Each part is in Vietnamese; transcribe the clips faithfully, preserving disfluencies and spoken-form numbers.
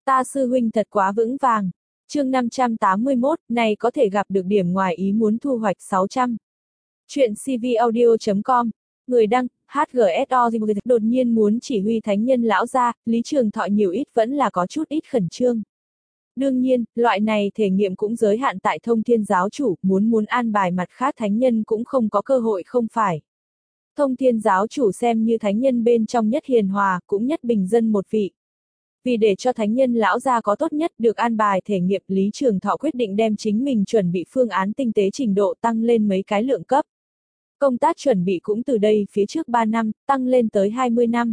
Ta sư huynh thật quá vững vàng. Chương năm trăm tám mươi mốt, này có thể gặp được điểm ngoài ý muốn thu hoạch sáu trăm. Chuyện cvaudio chấm com, người đăng, hát giê ét o đột nhiên muốn chỉ huy thánh nhân lão gia, Lý Trường Thọ nhiều ít vẫn là có chút ít khẩn trương. Đương nhiên, loại này thể nghiệm cũng giới hạn tại Thông Thiên giáo chủ, muốn muốn an bài mặt khác thánh nhân cũng không có cơ hội không phải. Thông Thiên giáo chủ xem như thánh nhân bên trong nhất hiền hòa, cũng nhất bình dân một vị. Vì để cho thánh nhân lão gia có tốt nhất được an bài thể nghiệm, Lý Trường Thọ quyết định đem chính mình chuẩn bị phương án tinh tế trình độ tăng lên mấy cái lượng cấp. Công tác chuẩn bị cũng từ đây phía trước ba năm, tăng lên tới hai mươi năm.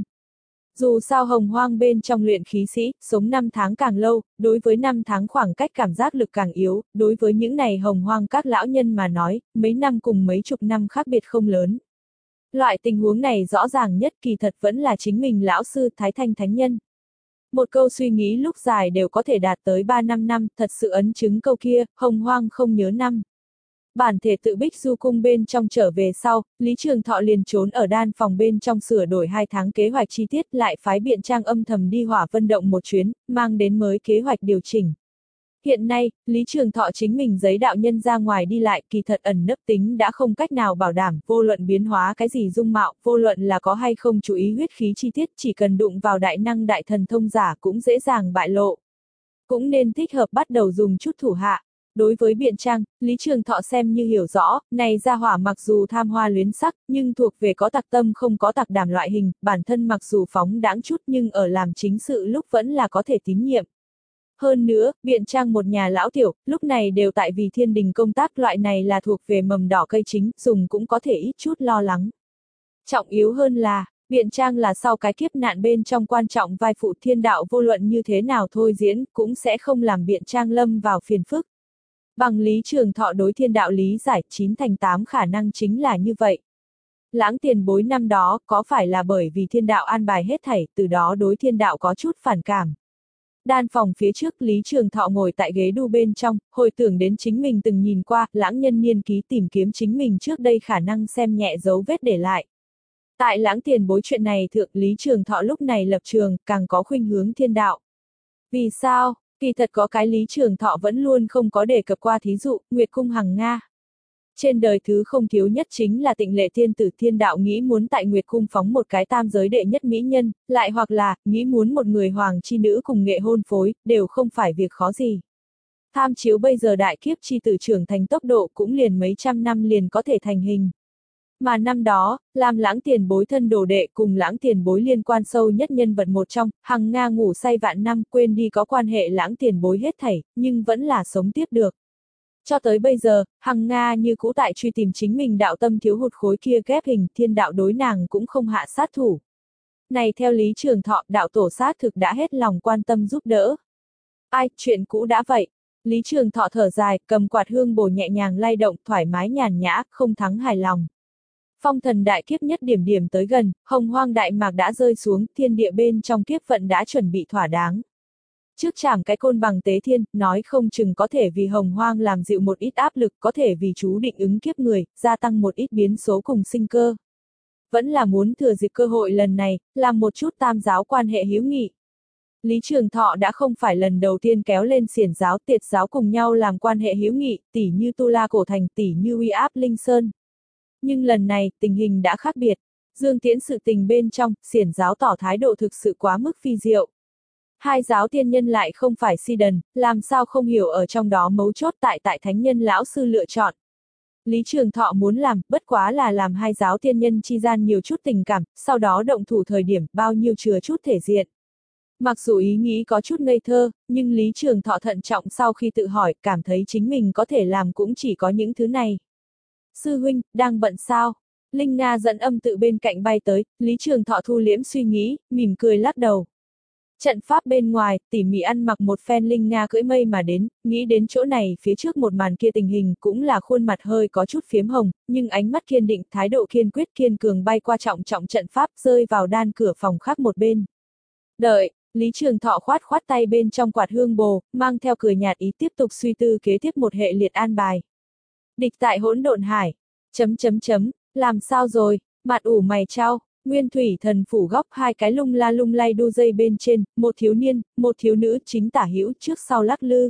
Dù sao hồng hoang bên trong luyện khí sĩ, sống năm tháng càng lâu, đối với năm tháng khoảng cách cảm giác lực càng yếu, đối với những này hồng hoang các lão nhân mà nói, mấy năm cùng mấy chục năm khác biệt không lớn. Loại tình huống này rõ ràng nhất kỳ thật vẫn là chính mình lão sư Thái Thanh Thánh Nhân. Một câu suy nghĩ lúc dài đều có thể đạt tới ba năm năm, thật sự ấn chứng câu kia, hồng hoang không nhớ năm. Bản thể tự Bích Du cung bên trong trở về sau, Lý Trường Thọ liền trốn ở đan phòng bên trong sửa đổi hai tháng kế hoạch chi tiết, lại phái biện trang âm thầm đi Hỏa Vân Động một chuyến, mang đến mới kế hoạch điều chỉnh. Hiện nay, Lý Trường Thọ chính mình giấy đạo nhân ra ngoài đi lại, kỳ thật ẩn nấp tính đã không cách nào bảo đảm, vô luận biến hóa cái gì dung mạo, vô luận là có hay không chú ý huyết khí chi tiết, chỉ cần đụng vào đại năng đại thần thông giả cũng dễ dàng bại lộ. Cũng nên thích hợp bắt đầu dùng chút thủ hạ. Đối với biện trang, Lý Trường Thọ xem như hiểu rõ, này gia hỏa mặc dù tham hoa luyến sắc, nhưng thuộc về có tặc tâm không có tặc đảm loại hình, bản thân mặc dù phóng đãng chút nhưng ở làm chính sự lúc vẫn là có thể tín nhiệm. Hơn nữa, biện trang một nhà lão tiểu, lúc này đều tại vì thiên đình công tác, loại này là thuộc về mầm đỏ cây chính, dùng cũng có thể ít chút lo lắng. Trọng yếu hơn là, biện trang là sau cái kiếp nạn bên trong quan trọng vai phụ, thiên đạo vô luận như thế nào thôi diễn, cũng sẽ không làm biện trang lâm vào phiền phức. Bằng Lý Trường Thọ đối thiên đạo lý giải, chín thành tám khả năng chính là như vậy. Lãng tiền bối năm đó, có phải là bởi vì thiên đạo an bài hết thảy, từ đó đối thiên đạo có chút phản cảm. Đan phòng phía trước, Lý Trường Thọ ngồi tại ghế đu bên trong, hồi tưởng đến chính mình từng nhìn qua, lãng nhân niên ký tìm kiếm chính mình trước đây khả năng xem nhẹ dấu vết để lại. Tại lãng tiền bối chuyện này thượng, Lý Trường Thọ lúc này lập trường, càng có khuynh hướng thiên đạo. Vì sao? Kỳ thật có cái Lý Trường Thọ vẫn luôn không có đề cập qua, thí dụ, Nguyệt Cung Hằng Nga. Trên đời thứ không thiếu nhất chính là Tịnh Lệ Tiên Tử, thiên đạo nghĩ muốn tại Nguyệt Cung phóng một cái tam giới đệ nhất mỹ nhân, lại hoặc là, nghĩ muốn một người hoàng chi nữ cùng nghệ hôn phối, đều không phải việc khó gì. Tham chiếu bây giờ đại kiếp chi tử trưởng thành tốc độ cũng liền mấy trăm năm liền có thể thành hình. Mà năm đó, làm lãng tiền bối thân đồ đệ cùng lãng tiền bối liên quan sâu nhất nhân vật một trong, Hằng Nga ngủ say vạn năm, quên đi có quan hệ lãng tiền bối hết thảy, nhưng vẫn là sống tiếp được. Cho tới bây giờ, Hằng Nga như cũ tại truy tìm chính mình đạo tâm thiếu hụt khối kia ghép hình, thiên đạo đối nàng cũng không hạ sát thủ. Này theo Lý Trường Thọ, đạo tổ sát thực đã hết lòng quan tâm giúp đỡ. Ai, chuyện cũ đã vậy. Lý Trường Thọ thở dài, cầm quạt hương bổ nhẹ nhàng lay động, thoải mái nhàn nhã, không thắng hài lòng. Phong thần đại kiếp nhất điểm điểm tới gần, hồng hoang đại mạc đã rơi xuống, thiên địa bên trong kiếp vận đã chuẩn bị thỏa đáng. Trước chảm cái côn bằng tế thiên, nói không chừng có thể vì hồng hoang làm dịu một ít áp lực, có thể vì chú định ứng kiếp người, gia tăng một ít biến số cùng sinh cơ. Vẫn là muốn thừa dịp cơ hội lần này, làm một chút tam giáo quan hệ hữu nghị. Lý Trường Thọ đã không phải lần đầu tiên kéo lên xiển giáo tiệt giáo cùng nhau làm quan hệ hữu nghị, tỉ như Tu La Cổ Thành, tỉ như Uy Áp Linh Sơn. Nhưng lần này, tình hình đã khác biệt. Dương Tiễn sự tình bên trong, xiển giáo tỏ thái độ thực sự quá mức phi diệu. Hai giáo tiên nhân lại không phải si đần, làm sao không hiểu ở trong đó mấu chốt tại tại thánh nhân lão sư lựa chọn. Lý Trường Thọ muốn làm, bất quá là làm hai giáo tiên nhân chi gian nhiều chút tình cảm, sau đó động thủ thời điểm, bao nhiêu chừa chút thể diện. Mặc dù ý nghĩ có chút ngây thơ, nhưng Lý Trường Thọ thận trọng sau khi tự hỏi, cảm thấy chính mình có thể làm cũng chỉ có những thứ này. Sư huynh, đang bận sao? Linh Nga dẫn âm tự bên cạnh bay tới, Lý Trường Thọ thu liễm suy nghĩ, mỉm cười lắc đầu. Trận pháp bên ngoài, tỉ mỉ ăn mặc một phen Linh Nga cưỡi mây mà đến, nghĩ đến chỗ này phía trước một màn kia tình hình cũng là khuôn mặt hơi có chút phiếm hồng, nhưng ánh mắt kiên định, thái độ kiên quyết kiên cường bay qua trọng trọng trận pháp rơi vào đan cửa phòng khác một bên. Đợi, Lý Trường Thọ khoát khoát tay bên trong quạt hương bồ, mang theo cười nhạt ý tiếp tục suy tư kế tiếp một hệ liệt an bài. Địch tại hỗn độn hải, chấm chấm chấm, làm sao rồi, mặt ủ mày trao, Nguyên thủy thần phủ góc hai cái lung la lung lay đu dây bên trên, một thiếu niên, một thiếu nữ chính tả hữu trước sau lắc lư.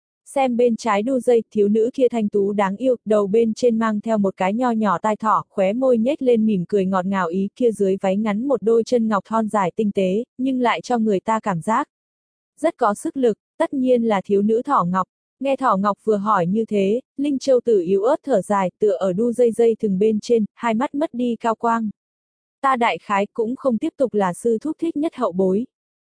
Xem bên trái đu dây, thiếu nữ kia thanh tú đáng yêu, đầu bên trên mang theo một cái nho nhỏ tai thỏ, khóe môi nhếch lên mỉm cười ngọt ngào ý, kia dưới váy ngắn một đôi chân ngọc thon dài tinh tế, nhưng lại cho người ta cảm giác rất có sức lực, tất nhiên là thiếu nữ Thỏ Ngọc. Nghe Thỏ Ngọc vừa hỏi như thế, Linh Châu Tử yếu ớt thở dài, tựa ở đu dây dây thừng bên trên, hai mắt mất đi cao quang. Ta đại khái cũng không tiếp tục là sư thúc thích nhất hậu bối.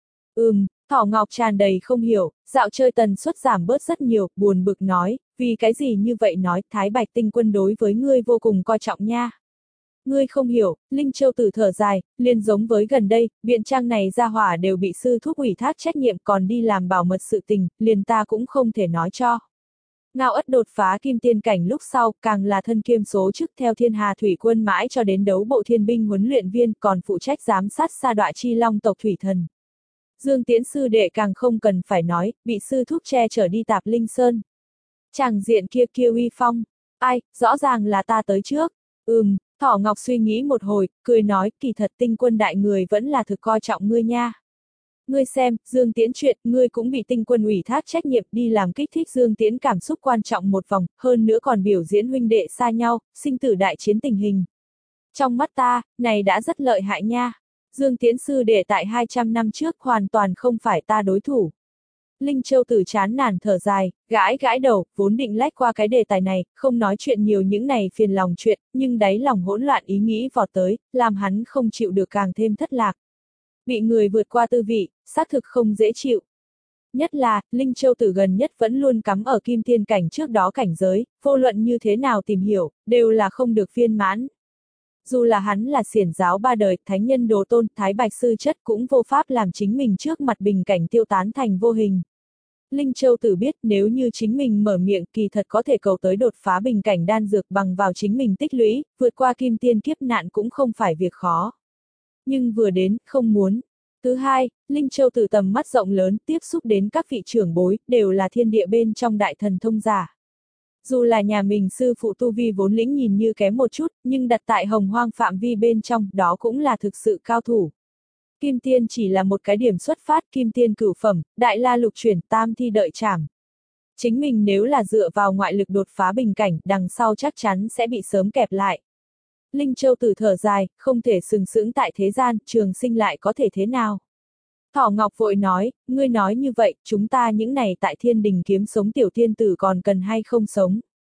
Ừm, Thỏ Ngọc tràn đầy không hiểu, dạo chơi tần suất giảm bớt rất nhiều, buồn bực nói, vì cái gì như vậy nói, Thái Bạch Tinh Quân đối với ngươi vô cùng coi trọng nha. Ngươi không hiểu, Linh Châu Tử thở dài, liền giống với gần đây, viện trang này gia hỏa đều bị sư thúc ủy thác trách nhiệm còn đi làm bảo mật sự tình, liền ta cũng không thể nói cho. Ngao Ất đột phá kim tiên cảnh lúc sau, càng là thân kiêm số chức theo Thiên Hà Thủy Quân mãi cho đến đấu bộ thiên binh huấn luyện viên, còn phụ trách giám sát sa đọa chi long tộc thủy thần. Dương Tiễn sư đệ càng không cần phải nói, bị sư thúc che chở đi Tạp Linh Sơn. Chàng diện kia kia uy phong, ai, rõ ràng là ta tới trước. Ừm, Thỏ Ngọc suy nghĩ một hồi, cười nói, kỳ thật Tinh Quân đại người vẫn là thực coi trọng ngươi nha. Ngươi xem, Dương Tiễn chuyện, ngươi cũng bị Tinh Quân ủy thác trách nhiệm đi làm kích thích Dương Tiễn cảm xúc quan trọng một vòng, hơn nữa còn biểu diễn huynh đệ xa nhau, sinh tử đại chiến tình hình. Trong mắt ta, này đã rất lợi hại nha. Dương Tiễn sư đệ tại hai trăm năm trước hoàn toàn không phải ta đối thủ. Linh Châu Tử chán nản thở dài, gãi gãi đầu, vốn định lách qua cái đề tài này, không nói chuyện nhiều những này phiền lòng chuyện, nhưng đáy lòng hỗn loạn ý nghĩ vọt tới, làm hắn không chịu được càng thêm thất lạc. Bị người vượt qua tư vị, xác thực không dễ chịu. Nhất là, Linh Châu Tử gần nhất vẫn luôn cắm ở kim tiên cảnh trước đó cảnh giới, vô luận như thế nào tìm hiểu, đều là không được viên mãn. Dù là hắn là xiển giáo ba đời, thánh nhân đồ tôn, thái bạch sư chất cũng vô pháp làm chính mình trước mặt bình cảnh tiêu tán thành vô hình. Linh Châu Tử biết nếu như chính mình mở miệng kỳ thật có thể cầu tới đột phá bình cảnh đan dược bằng vào chính mình tích lũy, vượt qua kim tiên kiếp nạn cũng không phải việc khó. Nhưng vừa đến, không muốn. Thứ hai, Linh Châu Tử tầm mắt rộng lớn tiếp xúc đến các vị trưởng bối, đều là thiên địa bên trong đại thần thông giả. Dù là nhà mình sư phụ tu vi vốn lĩnh nhìn như kém một chút, nhưng đặt tại hồng hoang phạm vi bên trong, đó cũng là thực sự cao thủ. Kim tiên chỉ là một cái điểm xuất phát, kim tiên cửu phẩm, đại la lục chuyển, tam thi đợi trảm. Chính mình nếu là dựa vào ngoại lực đột phá bình cảnh, đằng sau chắc chắn sẽ bị sớm kẹp lại. Linh Châu Tử thở dài, không thể sừng sững tại thế gian, trường sinh lại có thể thế nào? Thỏ Ngọc vội nói, ngươi nói như vậy, chúng ta những này tại thiên đình kiếm sống tiểu thiên tử còn cần hay không sống?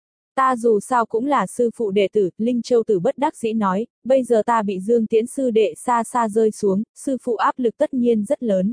Ta dù sao cũng là sư phụ đệ tử, Linh Châu Tử bất đắc dĩ nói, bây giờ ta bị Dương Tiễn sư đệ xa xa rơi xuống, sư phụ áp lực tất nhiên rất lớn.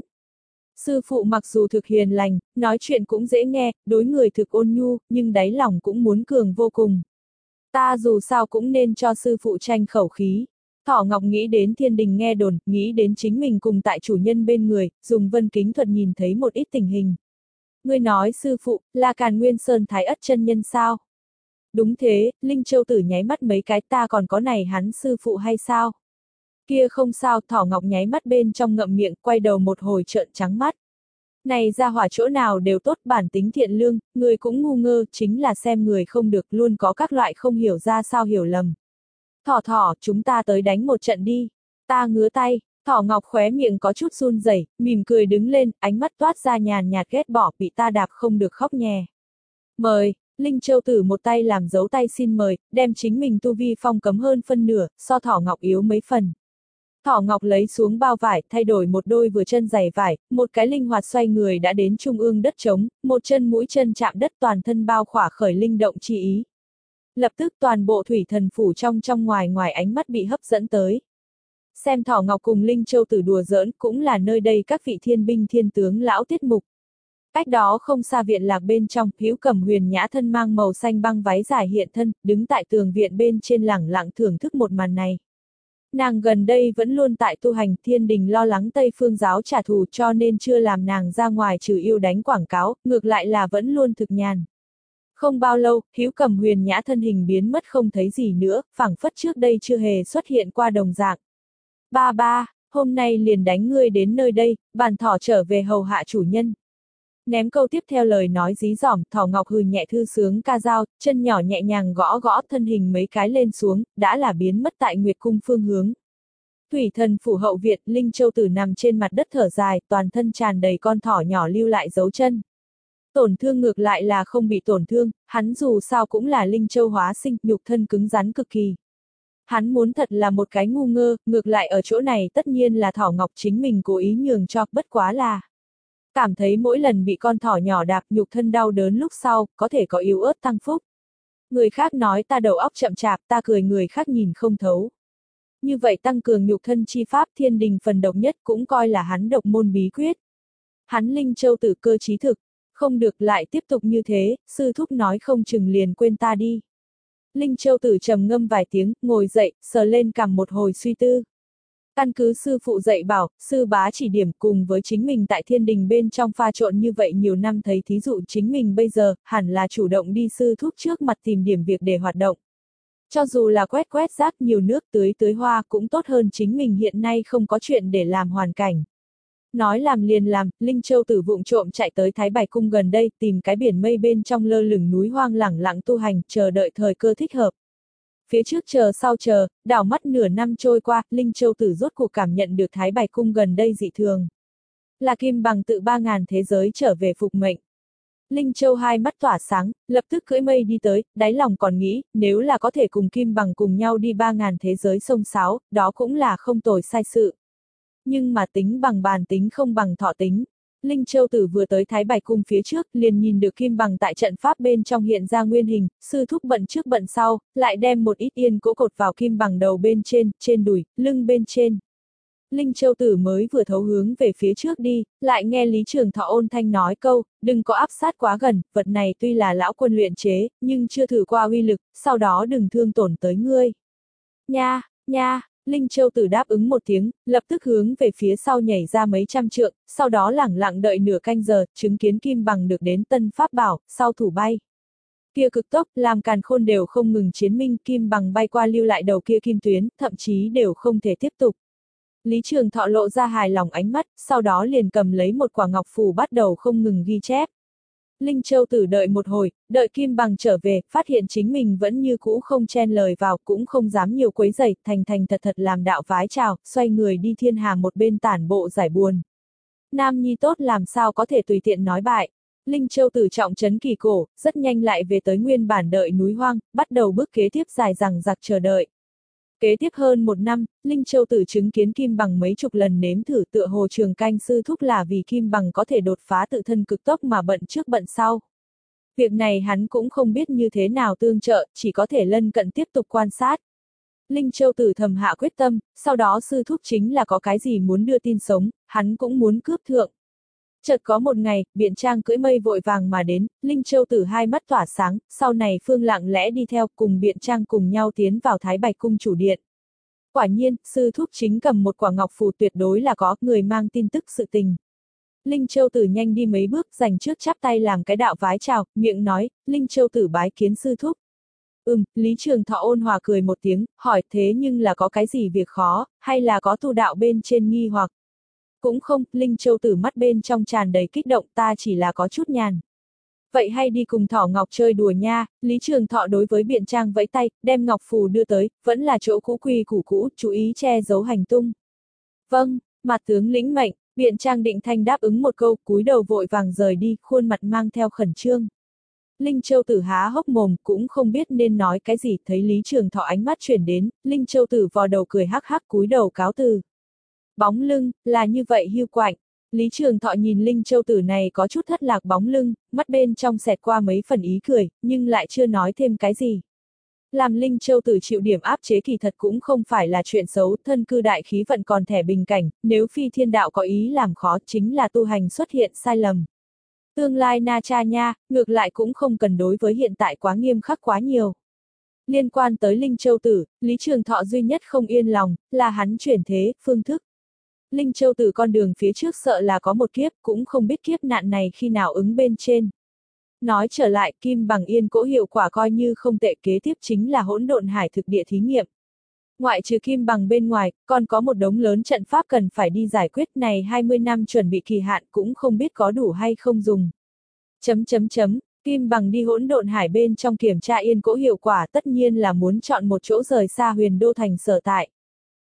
Sư phụ mặc dù thực hiền lành, nói chuyện cũng dễ nghe, đối người thực ôn nhu, nhưng đáy lòng cũng muốn cường vô cùng. Ta dù sao cũng nên cho sư phụ tranh khẩu khí. Thỏ Ngọc nghĩ đến thiên đình nghe đồn, nghĩ đến chính mình cùng tại chủ nhân bên người, dùng vân kính thuật nhìn thấy một ít tình hình. Ngươi nói sư phụ, là Càn Nguyên Sơn Thái Ất chân nhân sao? Đúng thế, Linh Châu Tử nháy mắt mấy cái, ta còn có này hắn sư phụ hay sao? Kia không sao, Thỏ Ngọc nháy mắt bên trong ngậm miệng, quay đầu một hồi trợn trắng mắt. Này ra hỏa chỗ nào đều tốt, bản tính thiện lương, người cũng ngu ngơ, chính là xem người không được, luôn có các loại không hiểu ra sao hiểu lầm. Thỏ thỏ, chúng ta tới đánh một trận đi. Ta ngứa tay, Thỏ Ngọc khóe miệng có chút run rẩy, mỉm cười đứng lên, ánh mắt toát ra nhàn nhạt ghét bỏ, bị ta đạp không được khóc nhè. Mời, Linh Châu Tử một tay làm dấu tay xin mời, đem chính mình tu vi phong cấm hơn phân nửa, so Thỏ Ngọc yếu mấy phần. Thỏ Ngọc lấy xuống bao vải, thay đổi một đôi vừa chân giày vải, một cái linh hoạt xoay người đã đến trung ương đất trống, một chân mũi chân chạm đất toàn thân bao khỏa khởi linh động chi ý. Lập tức toàn bộ thủy thần phủ trong trong ngoài ngoài ánh mắt bị hấp dẫn tới. Xem Thỏ Ngọc cùng Linh Châu Tử đùa giỡn cũng là nơi đây các vị thiên binh thiên tướng lão tiết mục. Cách đó không xa viện lạc bên trong, Hữu Cẩm Huyền nhã thân mang màu xanh băng váy dài hiện thân, đứng tại tường viện bên trên lẳng lặng thưởng thức một màn này. Nàng gần đây vẫn luôn tại tu hành, thiên đình lo lắng Tây Phương giáo trả thù cho nên chưa làm nàng ra ngoài trừ yêu đánh quảng cáo, ngược lại là vẫn luôn thực nhàn. Không bao lâu, Hữu Cẩm Huyền nhã thân hình biến mất không thấy gì nữa, phảng phất trước đây chưa hề xuất hiện qua đồng dạng. Ba ba, hôm nay liền đánh ngươi đến nơi đây, bản thỏ trở về hầu hạ chủ nhân. Ném câu tiếp theo lời nói dí dỏm, Thỏ Ngọc hừ nhẹ thư sướng ca dao, chân nhỏ nhẹ nhàng gõ gõ thân hình mấy cái lên xuống, đã là biến mất tại Nguyệt Cung phương hướng. Thủy thần phủ hậu viện, Linh Châu Tử nằm trên mặt đất thở dài, toàn thân tràn đầy con thỏ nhỏ lưu lại dấu chân. Tổn thương ngược lại là không bị tổn thương, hắn dù sao cũng là Linh Châu hóa sinh, nhục thân cứng rắn cực kỳ. Hắn muốn thật là một cái ngu ngơ, ngược lại ở chỗ này tất nhiên là thỏ ngọc chính mình cố ý nhường cho, bất quá là cảm thấy mỗi lần bị con thỏ nhỏ đạp nhục thân đau đớn lúc sau, có thể có yếu ớt tăng phúc. Người khác nói ta đầu óc chậm chạp, ta cười người khác nhìn không thấu. Như vậy tăng cường nhục thân chi pháp thiên đình phần độc nhất cũng coi là hắn độc môn bí quyết. Hắn Linh Châu Tử cơ trí thực, không được lại tiếp tục như thế, sư thúc nói không chừng liền quên ta đi. Linh Châu Tử trầm ngâm vài tiếng, ngồi dậy, sờ lên cằm một hồi suy tư. Căn cứ sư phụ dạy bảo, sư bá chỉ điểm cùng với chính mình tại thiên đình bên trong pha trộn như vậy nhiều năm thấy thí dụ chính mình bây giờ, hẳn là chủ động đi sư thúc trước mặt tìm điểm việc để hoạt động. Cho dù là quét quét rác nhiều nước tưới tưới hoa cũng tốt hơn chính mình hiện nay không có chuyện để làm hoàn cảnh. Nói làm liền làm, Linh Châu Tử vụng trộm chạy tới Thái Bạch Cung gần đây tìm cái biển mây bên trong lơ lửng núi hoang lẳng lặng tu hành, chờ đợi thời cơ thích hợp. Phía trước chờ sau chờ, đảo mắt nửa năm trôi qua, Linh Châu Tử rốt cuộc cảm nhận được Thái Bạch Cung gần đây dị thường. Là Kim Bằng tự ba ngàn thế giới trở về phục mệnh. Linh Châu hai mắt tỏa sáng, lập tức cưỡi mây đi tới, đáy lòng còn nghĩ, nếu là có thể cùng Kim Bằng cùng nhau đi ba ngàn thế giới sông sáo, đó cũng là không tồi sai sự. Nhưng mà tính bằng bàn tính không bằng thọ tính. Linh Châu Tử vừa tới Thái Bạch Cung phía trước, liền nhìn được Kim Bằng tại trận pháp bên trong hiện ra nguyên hình, sư thúc bận trước bận sau, lại đem một ít yên cỗ cột vào Kim Bằng đầu bên trên, trên đùi, lưng bên trên. Linh Châu Tử mới vừa thấu hướng về phía trước đi, lại nghe Lý Trường Thọ ôn thanh nói câu, đừng có áp sát quá gần, vật này tuy là lão quân luyện chế, nhưng chưa thử qua uy lực, sau đó đừng thương tổn tới ngươi. Nha, nha. Linh Châu Tử đáp ứng một tiếng, lập tức hướng về phía sau nhảy ra mấy trăm trượng, sau đó lẳng lặng đợi nửa canh giờ, chứng kiến Kim Bằng được đến tân pháp bảo, sau thủ bay. Kia cực tốc, làm càn khôn đều không ngừng chiến minh, Kim Bằng bay qua lưu lại đầu kia kim tuyến, thậm chí đều không thể tiếp tục. Lý Trường Thọ lộ ra hài lòng ánh mắt, sau đó liền cầm lấy một quả ngọc phù bắt đầu không ngừng ghi chép. Linh Châu Tử đợi một hồi, đợi Kim Bằng trở về, phát hiện chính mình vẫn như cũ không chen lời vào, cũng không dám nhiều quấy rầy, thành thành thật thật làm đạo vái chào, xoay người đi thiên hà một bên tản bộ giải buồn. Nam nhi tốt làm sao có thể tùy tiện nói bại. Linh Châu Tử trọng trấn kỳ cổ, rất nhanh lại về tới nguyên bản đợi núi hoang, bắt đầu bước kế tiếp dài dằng dặc chờ đợi. Kế tiếp hơn một năm, Linh Châu Tử chứng kiến Kim Bằng mấy chục lần nếm thử tựa hồ Trường Canh sư thúc là vì Kim Bằng có thể đột phá tự thân cực tốc mà bận trước bận sau. Việc này hắn cũng không biết như thế nào tương trợ, chỉ có thể lân cận tiếp tục quan sát. Linh Châu Tử thầm hạ quyết tâm, sau đó sư thúc chính là có cái gì muốn đưa tin sống, hắn cũng muốn cướp thượng. Chợt có một ngày, Biện Trang cưỡi mây vội vàng mà đến, Linh Châu Tử hai mắt tỏa sáng, sau này Phương lặng lẽ đi theo cùng Biện Trang cùng nhau tiến vào Thái Bạch Cung chủ điện. Quả nhiên, sư thúc chính cầm một quả ngọc phù tuyệt đối là có người mang tin tức sự tình. Linh Châu Tử nhanh đi mấy bước, dành trước chắp tay làm cái đạo vái chào, miệng nói, Linh Châu Tử bái kiến sư thúc. Ừm, Lý Trường Thọ ôn hòa cười một tiếng, hỏi thế nhưng là có cái gì việc khó, hay là có tu đạo bên trên nghi hoặc. Cũng không, Linh Châu Tử mắt bên trong tràn đầy kích động, ta chỉ là có chút nhàn. Vậy hay đi cùng Thỏ Ngọc chơi đùa nha, Lý Trường Thọ đối với Biện Trang vẫy tay, đem ngọc phù đưa tới, vẫn là chỗ cũ quy củ cũ, chú ý che giấu hành tung. Vâng, mặt tướng lĩnh mệnh, Biện Trang định thanh đáp ứng một câu, cúi đầu vội vàng rời đi, khuôn mặt mang theo khẩn trương. Linh Châu Tử há hốc mồm, cũng không biết nên nói cái gì, thấy Lý Trường Thọ ánh mắt chuyển đến, Linh Châu Tử vò đầu cười hắc hắc cúi đầu cáo từ. Bóng lưng, là như vậy hưu quạnh. Lý Trường Thọ nhìn Linh Châu Tử này có chút thất lạc bóng lưng, mắt bên trong xẹt qua mấy phần ý cười, nhưng lại chưa nói thêm cái gì. Làm Linh Châu Tử chịu điểm áp chế kỳ thật cũng không phải là chuyện xấu, thân cư đại khí vận còn thẻ bình cảnh, nếu phi thiên đạo có ý làm khó chính là tu hành xuất hiện sai lầm. Tương lai na cha nha, ngược lại cũng không cần đối với hiện tại quá nghiêm khắc quá nhiều. Liên quan tới Linh Châu Tử, Lý Trường Thọ duy nhất không yên lòng, là hắn chuyển thế, phương thức. Linh Châu Tử con đường phía trước sợ là có một kiếp, cũng không biết kiếp nạn này khi nào ứng bên trên. Nói trở lại, Kim Bằng Yên cỗ hiệu quả coi như không tệ, kế tiếp chính là hỗn độn hải thực địa thí nghiệm. Ngoại trừ Kim Bằng bên ngoài, còn có một đống lớn trận pháp cần phải đi giải quyết, này hai mươi năm chuẩn bị kỳ hạn cũng không biết có đủ hay không dùng. Chấm chấm chấm, Kim Bằng đi hỗn độn hải bên trong kiểm tra yên cỗ hiệu quả tất nhiên là muốn chọn một chỗ rời xa huyền đô thành sở tại.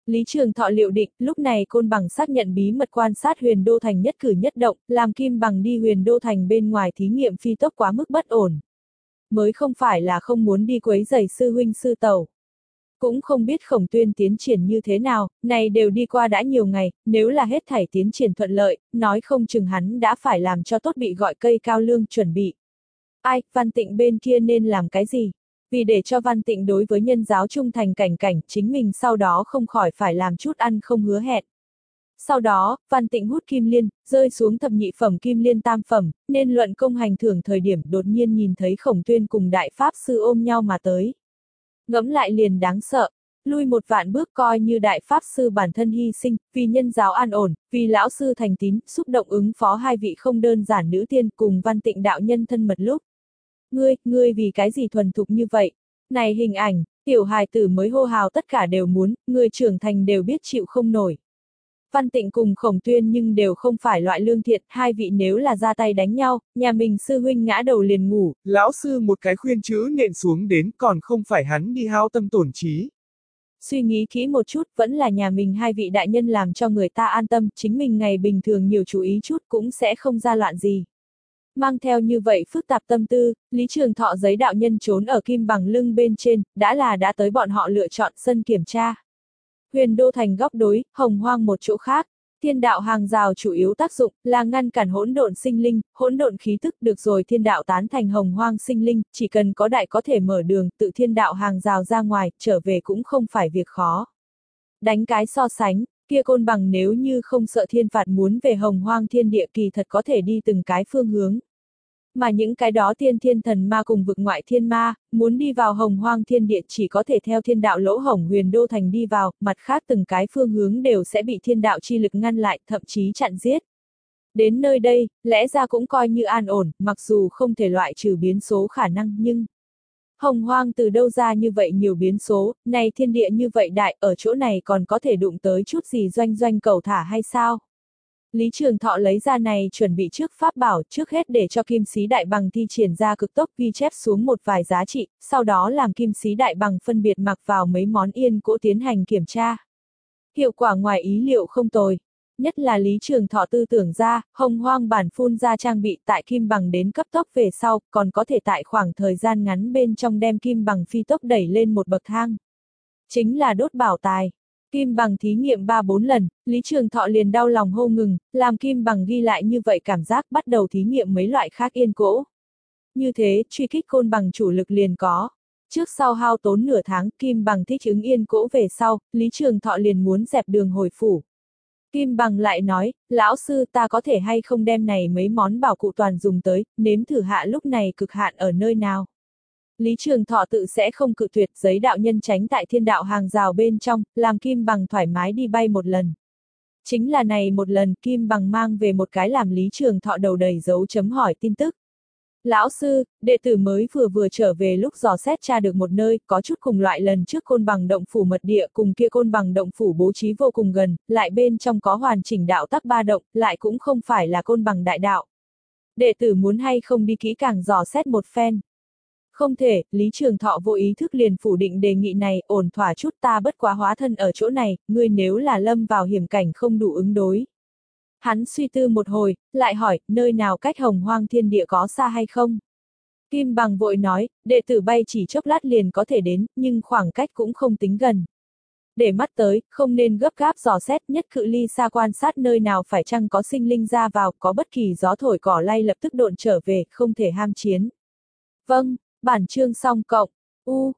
Lý Trường Thọ liệu định, lúc này Côn Bằng xác nhận bí mật quan sát Huyền Đô Thành nhất cử nhất động, làm Kim Bằng đi Huyền Đô Thành bên ngoài thí nghiệm phi tốc quá mức bất ổn. Mới không phải là không muốn đi quấy rầy sư huynh sư tẩu. Cũng không biết Khổng Tuyên tiến triển như thế nào, này đều đi qua đã nhiều ngày, nếu là hết thảy tiến triển thuận lợi, nói không chừng hắn đã phải làm cho tốt bị gọi cây cao lương chuẩn bị. Ai, Văn Tịnh bên kia nên làm cái gì? Vì để cho Văn Tịnh đối với nhân giáo trung thành cảnh cảnh, chính mình sau đó không khỏi phải làm chút ăn không hứa hẹn. Sau đó, Văn Tịnh hút kim liên, rơi xuống thập nhị phẩm kim liên tam phẩm, nên luận công hành thưởng thời điểm đột nhiên nhìn thấy Khổng Tuyên cùng đại pháp sư ôm nhau mà tới. Ngẫm lại liền đáng sợ, lui một vạn bước coi như đại pháp sư bản thân hy sinh, vì nhân giáo an ổn, vì lão sư thành tín, xúc động ứng phó hai vị không đơn giản nữ tiên cùng Văn Tịnh đạo nhân thân mật lúc. Ngươi, ngươi vì cái gì thuần thục như vậy? Này hình ảnh, tiểu hài tử mới hô hào tất cả đều muốn, người trưởng thành đều biết chịu không nổi. Văn Tịnh cùng Khổng Tuyên nhưng đều không phải loại lương thiện, hai vị nếu là ra tay đánh nhau, nhà mình sư huynh ngã đầu liền ngủ. Lão sư một cái khuyên chữ nện xuống đến còn không phải hắn đi hao tâm tổn trí. Suy nghĩ kỹ một chút, vẫn là nhà mình hai vị đại nhân làm cho người ta an tâm, chính mình ngày bình thường nhiều chú ý chút cũng sẽ không ra loạn gì. Mang theo như vậy phức tạp tâm tư, Lý Trường Thọ giấy đạo nhân trốn ở Kim Bằng lưng bên trên, đã là đã tới bọn họ lựa chọn sân kiểm tra. Huyền Đô Thành góc đối, Hồng Hoang một chỗ khác. Thiên đạo hàng rào chủ yếu tác dụng là ngăn cản hỗn độn sinh linh, hỗn độn khí tức được rồi thiên đạo tán thành Hồng Hoang sinh linh, chỉ cần có đại có thể mở đường, tự thiên đạo hàng rào ra ngoài, trở về cũng không phải việc khó. Đánh cái so sánh, kia Côn Bằng nếu như không sợ thiên phạt muốn về Hồng Hoang thiên địa kỳ thật có thể đi từng cái phương hướng. Mà những cái đó tiên thiên thần ma cùng vực ngoại thiên ma, muốn đi vào Hồng Hoang thiên địa chỉ có thể theo thiên đạo lỗ hổng Huyền Đô Thành đi vào, mặt khác từng cái phương hướng đều sẽ bị thiên đạo chi lực ngăn lại, thậm chí chặn giết. Đến nơi đây, lẽ ra cũng coi như an ổn, mặc dù không thể loại trừ biến số khả năng nhưng... Hồng Hoang từ đâu ra như vậy nhiều biến số, này thiên địa như vậy đại, ở chỗ này còn có thể đụng tới chút gì doanh doanh cầu thả hay sao? Lý Trường Thọ lấy ra này chuẩn bị trước pháp bảo, trước hết để cho Kim Sĩ Đại Bằng thi triển ra cực tốc ghi chép xuống một vài giá trị, sau đó làm Kim Sĩ Đại Bằng phân biệt mặc vào mấy món yên cỗ tiến hành kiểm tra. Hiệu quả ngoài ý liệu không tồi. Nhất là Lý Trường Thọ tư tưởng ra, Hồng Hoang bản phun ra trang bị tại Kim Bằng đến cấp tốc về sau, còn có thể tại khoảng thời gian ngắn bên trong đem Kim Bằng phi tốc đẩy lên một bậc thang. Chính là đốt bảo tài. Kim Bằng thí nghiệm ba bốn lần, Lý Trường Thọ liền đau lòng hô ngừng, làm Kim Bằng ghi lại như vậy cảm giác bắt đầu thí nghiệm mấy loại khác yên cỗ. Như thế, truy kích Côn Bằng chủ lực liền có. Trước sau hao tốn nửa tháng, Kim Bằng thích ứng yên cỗ về sau, Lý Trường Thọ liền muốn dẹp đường hồi phủ. Kim Bằng lại nói, lão sư ta có thể hay không đem này mấy món bảo cụ toàn dùng tới, nếm thử hạ lúc này cực hạn ở nơi nào. Lý Trường Thọ tự sẽ không cự tuyệt, giấy đạo nhân tránh tại thiên đạo hàng rào bên trong, làm Kim Bằng thoải mái đi bay một lần. Chính là này một lần, Kim Bằng mang về một cái làm Lý Trường Thọ đầu đầy dấu chấm hỏi tin tức. Lão sư, đệ tử mới vừa vừa trở về lúc dò xét tra được một nơi, có chút cùng loại lần trước Côn Bằng động phủ mật địa cùng kia Côn Bằng động phủ bố trí vô cùng gần, lại bên trong có hoàn chỉnh đạo tắc ba động, lại cũng không phải là Côn Bằng đại đạo. Đệ tử muốn hay không đi kỹ càng dò xét một phen. Không thể, Lý Trường Thọ vô ý thức liền phủ định đề nghị này, ổn thỏa chút ta bất quá hóa thân ở chỗ này, ngươi nếu là lâm vào hiểm cảnh không đủ ứng đối. Hắn suy tư một hồi, lại hỏi, nơi nào cách Hồng Hoang thiên địa có xa hay không? Kim Bằng vội nói, đệ tử bay chỉ chốc lát liền có thể đến, nhưng khoảng cách cũng không tính gần. Để mắt tới, không nên gấp gáp dò xét, nhất cự ly xa quan sát nơi nào phải chăng có sinh linh ra vào, có bất kỳ gió thổi cỏ lay lập tức độn trở về, không thể ham chiến. Vâng, bản chương xong cộng, u,